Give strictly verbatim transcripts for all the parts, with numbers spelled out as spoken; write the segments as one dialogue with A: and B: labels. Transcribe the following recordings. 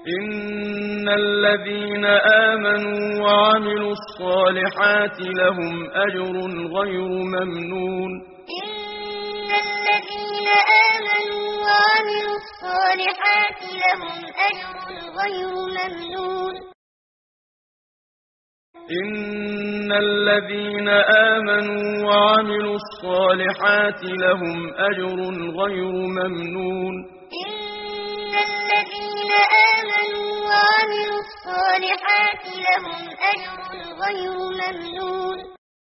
A: إن الذين آمنوا وعملوا الصالحات لهم أجر غير ممنون
B: إن الذين آمنوا وعملوا الصالحات لهم أجر غير ممنون
A: إن الذين آمنوا وعملوا الصالحات لهم أجر غير ممنون
B: إن الذين آمنوا وعملوا الصالحات لهم أجر غير ممنون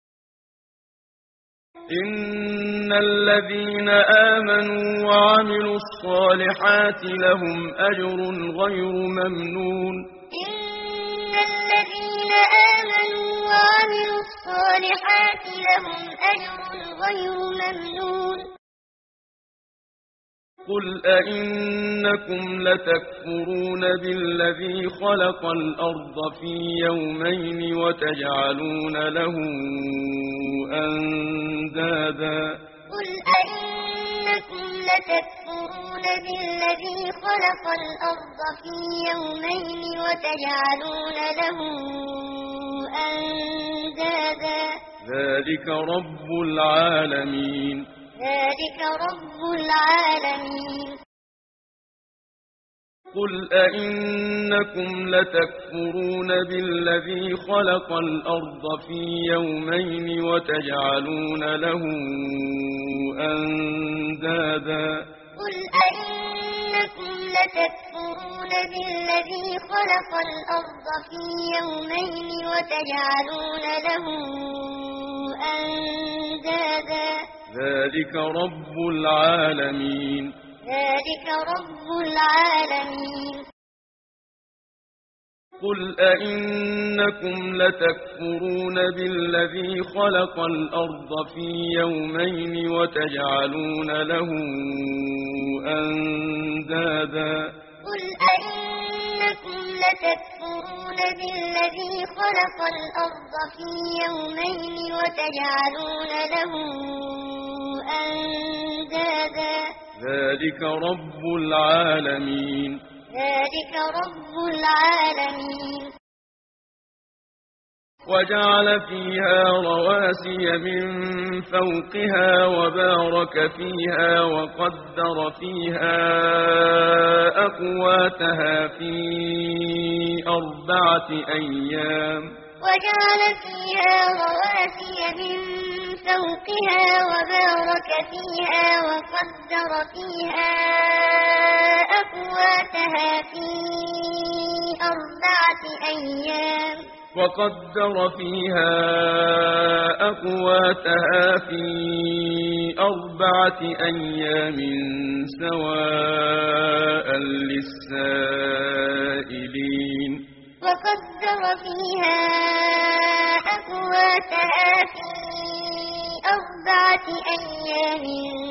A: إن الذين آمنوا وعملوا الصالحات لهم أجر غير ممنون
B: إن الذين آمنوا وعملوا الصالحات لهم أجر غير ممنون
A: قل أئنكم لتكفرون بالذي خلق الأرض في يومين وتجعلون له أندادا
B: قل أئنكم لتكفرون بالذي خلق الأرض في يومين وتجعلون له أندادا
A: ذلك رب العالمين
B: ذلك رب العالمين
A: قل أئنكم لتكفرون بالذي خلق الأرض في يومين وتجعلون له أندادا
B: قل أئنكم لتكفرون بالذي خلق الأرض في يومين وتجعلون له أندادا
A: ذلك رب العالمين
B: ذلك رب العالمين
A: قل أئنكم لتكفرون بالذي خلق الأرض في يومين وتجعلون له أندادا
B: قل أئنكم لتكفرون بالذي خلق الأرض في يومين وتجعلون له أندادا
A: ذلك رب العالمين
B: ذلك رب العالمين
A: وجعل فيها رواسي من فوقها وبارك فيها وقدر فيها أقواتها في أربعة أيام
B: وجعل فيها رواسي من فوقها وبارك فيها وقدر فيها أقواتها في أربعة أيام
A: وقدر فيها أقواتها في أربعة أيام سواء للسائلين
B: وقدر فيها أقواتها في أربعة أيام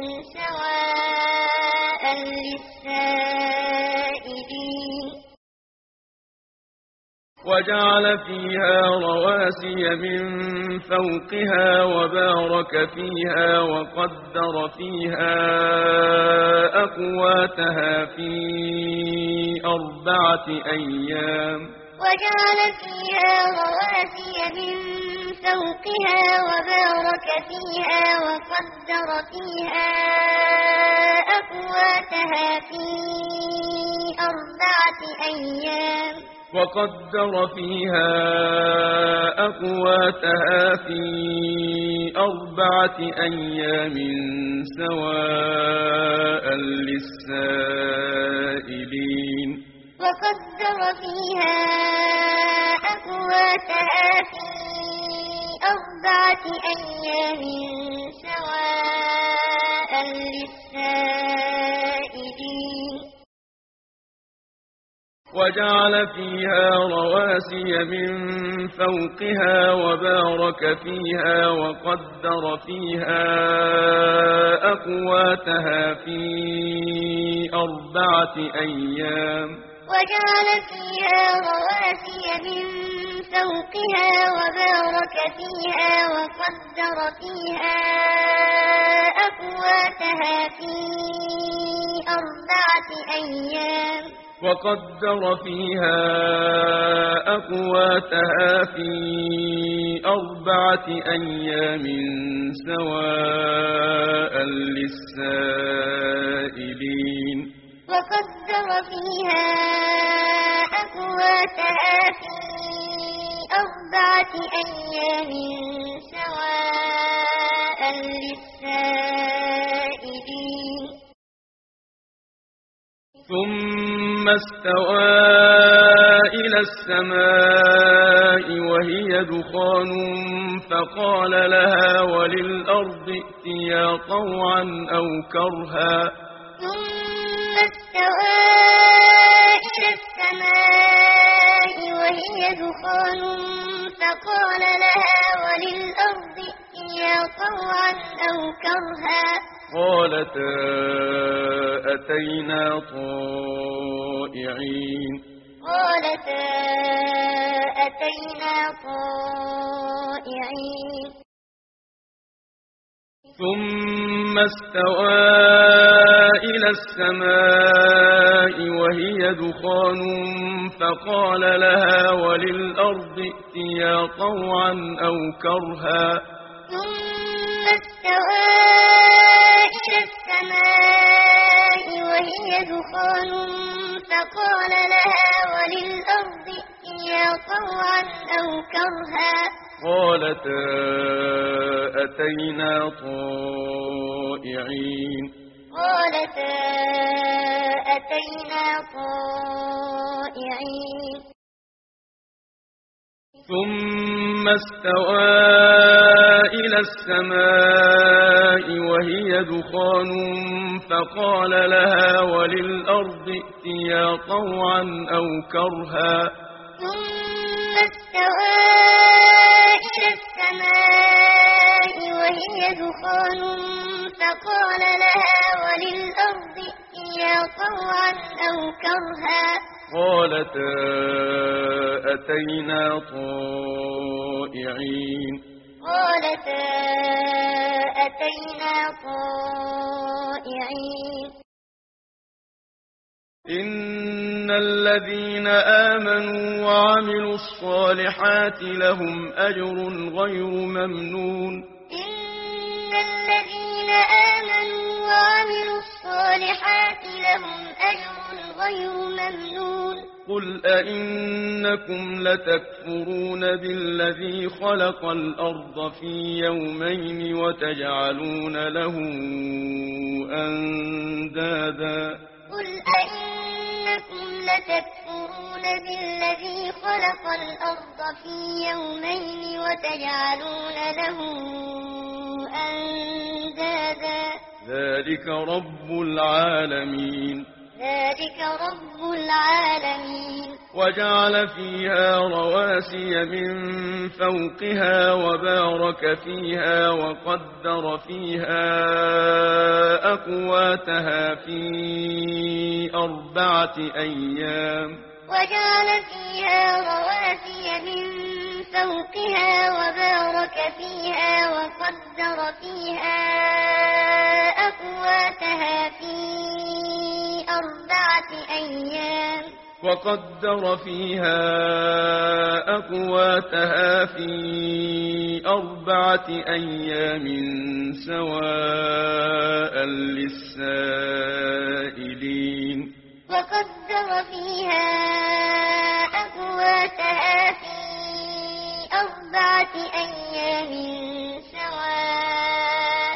B: سواء للسائلين
A: وجعل فيها رواسي من فوقها وبارك فيها وقدر فيها أقواتها في أربعة أيام
B: وجعل فيها رواسي من فوقها وبارك فيها وقدر فيها أقواتها في أربعة أيام
A: وقدر فيها أقواتها في أربعة أيام سواء للسائلين
B: وقدر فيها أقواتها في أربعة أيام سواء للسائلين
A: وجعل فيها رواسي من فوقها وبارك فيها وقدر فيها أقواتها في أربعة أيام
B: وجعل فيها رواسي من فوقها وبارك فيها وقدر فيها أقواتها في أربعة أيام
A: وقدر فيها أقواتها في أربعة أيام سواء للسائلين
B: وقدر فيها أقواتها في أربعة أيام سواء للسائلين
A: ثم استوى إلى السماء وهي دخان فقال لها وللأرض ائتيا طوعا أو كرها
B: ثم استوى إلى السماء وهي دخان فقال لها وللأرض ائتيا طوعا أو كرها
A: قالتا أتينا طائعين
B: قالتا أتينا طائعين
A: ثم استوى إلى السماء وهي دخان فقال لها وللأرض ائتيا طوعا أو كرها
B: ثم استوى إلى السماء وهي دخان فقال لها وللأرض ائتيا طوعا أو كرها
A: قالتا أتينا طائعين
B: قالتا أتينا طائعين
A: ثم استوى إلى السماء وهي دخان فقال لها وللأرض ائتيا طوعا أو كرها
B: ثم استوى إلى السماء وهي دخان فقال لها وللأرض ائتيا طوعا أو كرها
A: قالتا أتينا طائعين
B: قالتا أتينا طائعين
A: إن الذين آمنوا وعملوا الصالحات لهم أجر غير ممنون
B: إن الذين آمنوا وعملوا الصالحات لهم أجر غير ممنون
A: قل أئنكم لتكفرون بالذي خلق الأرض في يومين وتجعلون له أندادا
B: قل أئنكم لتكفرون بالذي خلق الأرض في يومين وتجعلون له أندادا
A: ذلك رب العالمين
B: ذلك رب العالمين
A: وجعل فيها رواسي من فوقها وبارك فيها وقدر فيها أقواتها في أربعة أيام
B: وجعل فيها رواسي من فوقها وبارك فيها وقدر فيها أقواتها في أربعة أيام
A: وقدر فيها أقواتها في أربعة أيام سواء للسائلين
B: وقدر فيها أقواتها في أربعة أيام سواء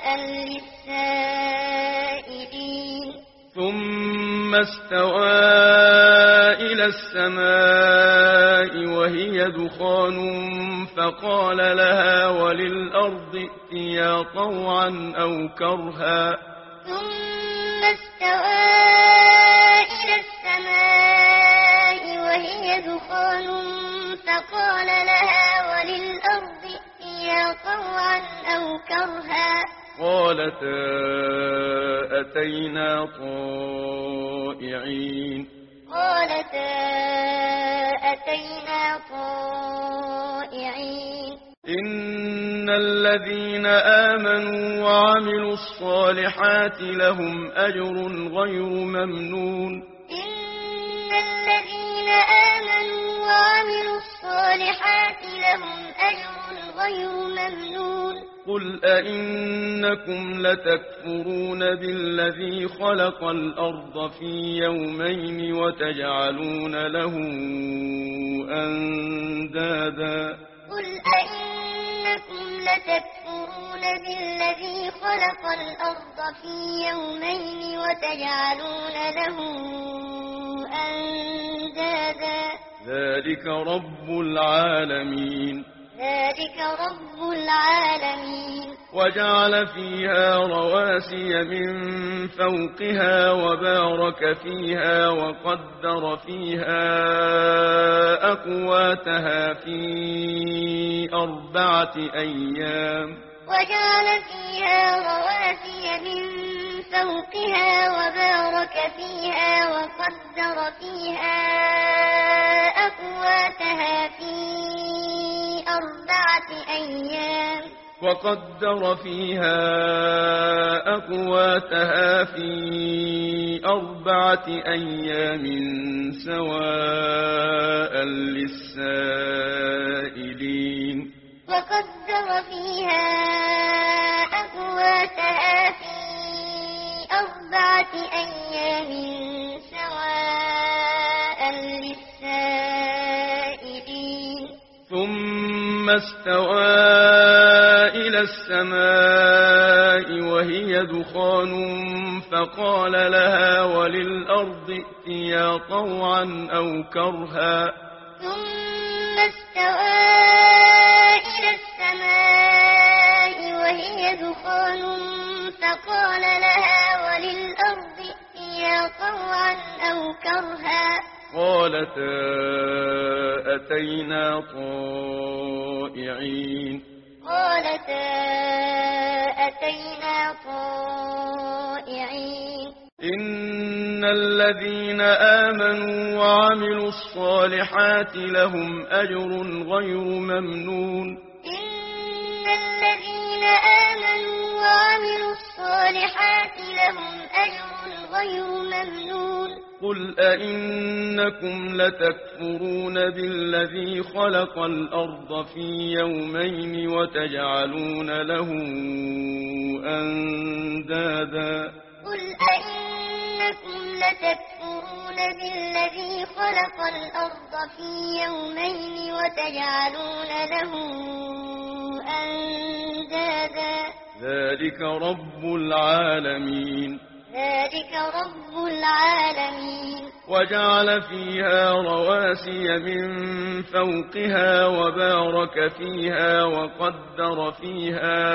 B: للسائلين
A: ثم استوى إلى السماء وهي دخان فقال لها وللأرض ائتيا طوعا أو كرها
B: ثم استوى إلى السماء وهي دخان فقال لها وللأرض ائتيا طوعا أو كرها
A: قالتا أتينا طائعين
B: قالتا أتينا طائعين
A: إن الذين آمنوا وعملوا الصالحات لهم أجر غير ممنون
B: إن لهم أجر غير ممنون
A: قل أئنكم لتكفرون بالذي خلق الأرض في يومين وتجعلون له أندادا
B: قل أئنكم لتكفرون بالذي خلق الأرض في يومين وتجعلون له أندادا
A: ذلك رب العالمين
B: ذلك رب العالمين
A: وجعل فيها رواسي من فوقها وبارك فيها وقدر فيها أقواتها في أربعة أيام
B: وجعل فيها رواسي من فوقها وبارك فيها وقدر فيها أقواتها في أربعة أيام
A: وقدر فيها أقواتها في أربعة أيام سواء للسائلين
B: وقدر فيها أقواتها في أربعة أيام سواء للسائلين
A: ثم استوى إلى السماء وهي دخان فقال لها وللأرض ائتيا طوعا أو كرها
B: ثم استوى إلى السماء وهي دخان فقال لها وللأرض ائتيا طوعا أو كرها
A: قالتا أتينا طائعين
B: قالتا أتينا طائعين
A: إن الذين آمنوا وعملوا الصالحات لهم أجر غير ممنون
B: إن الذين آمنوا وعملوا الصالحات لهم أجر غير ممنون
A: قل أئنكم لتكفرون بالذي خلق الأرض في يومين وتجعلون له أندادا
B: قل أئنكم لتكفرون بالذي خلق الأرض في يومين وتجعلون له أندادا
A: ذلك رب العالمين
B: ذلك رب العالمين
A: وجعل فيها رواسي من فوقها وبارك فيها وقدر فيها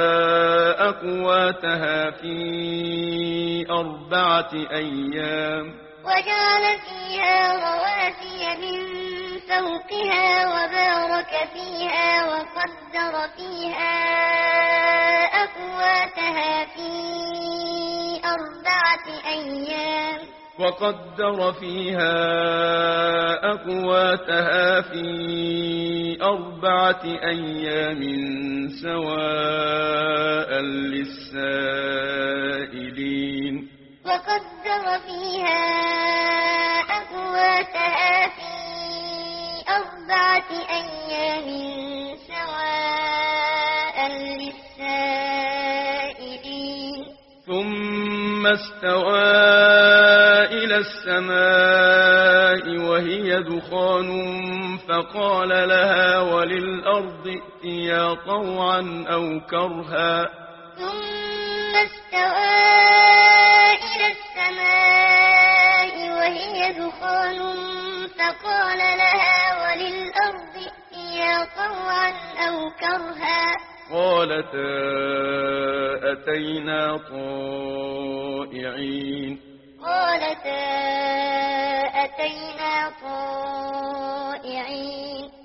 A: أقواتها في أربعة أيام
B: وجعل فيها رواسي من فوقها وبارك فيها وقدر فيها أقواتها في أربعة أيام
A: وقدر فيها أقواتها في أربعة أيام سواء للسائلين
B: وقدر فيها أقواتها في أربعة أيام سواء للسائلين
A: ثم استوى إلى السماء وهي دخان فقال لها وللأرض ائتيا طوعا أو كرها
B: ثم استوى إلى السماء وهي دخان فقال لها وللأرض ائتيا طوعا أو كرها
A: قالتا أتينا طائعين
B: قالتا أتينا طائعين